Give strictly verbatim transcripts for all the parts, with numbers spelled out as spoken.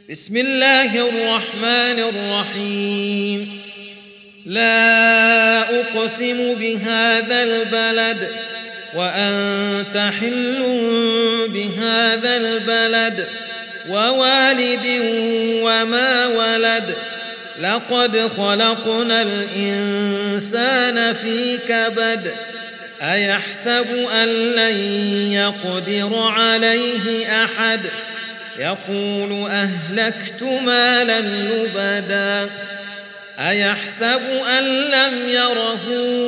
بسم الله الرحمن الرحيم. لا أقسم بهذا البلد وأنت حل بهذا البلد ووالد وما ولد. لقد خلقنا الإنسان في كبد. أيحسب أن لن يقدر عليه أحد. يقول أهلكت مالا لبدا. أيحسب أن لم يره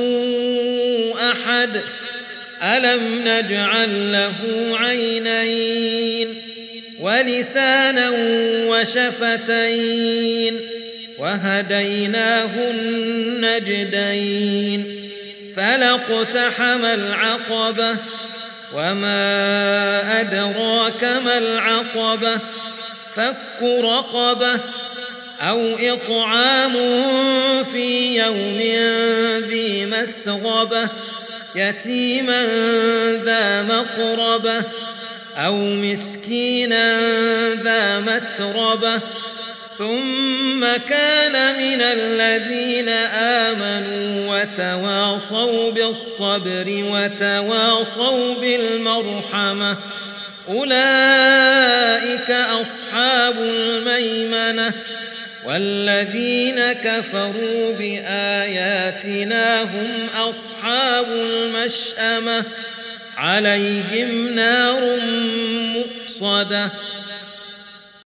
أحد. ألم نجعل له عينين ولسانا وشفتين وهديناه النجدين. فلاقتحم العقبة وما أدراك ما العقبة. فك رقبة أو إطعام في يوم ذي مسغبة يتيما ذا مقربة أو مسكينا ذا متربة. ثم كان من الذين آمنوا وتواصوا بالصبر وتواصوا بالمرحمة أولئك أصحاب الميمنة. والذين كفروا بآياتنا هم أصحاب المشأمة عليهم نار مؤصدة.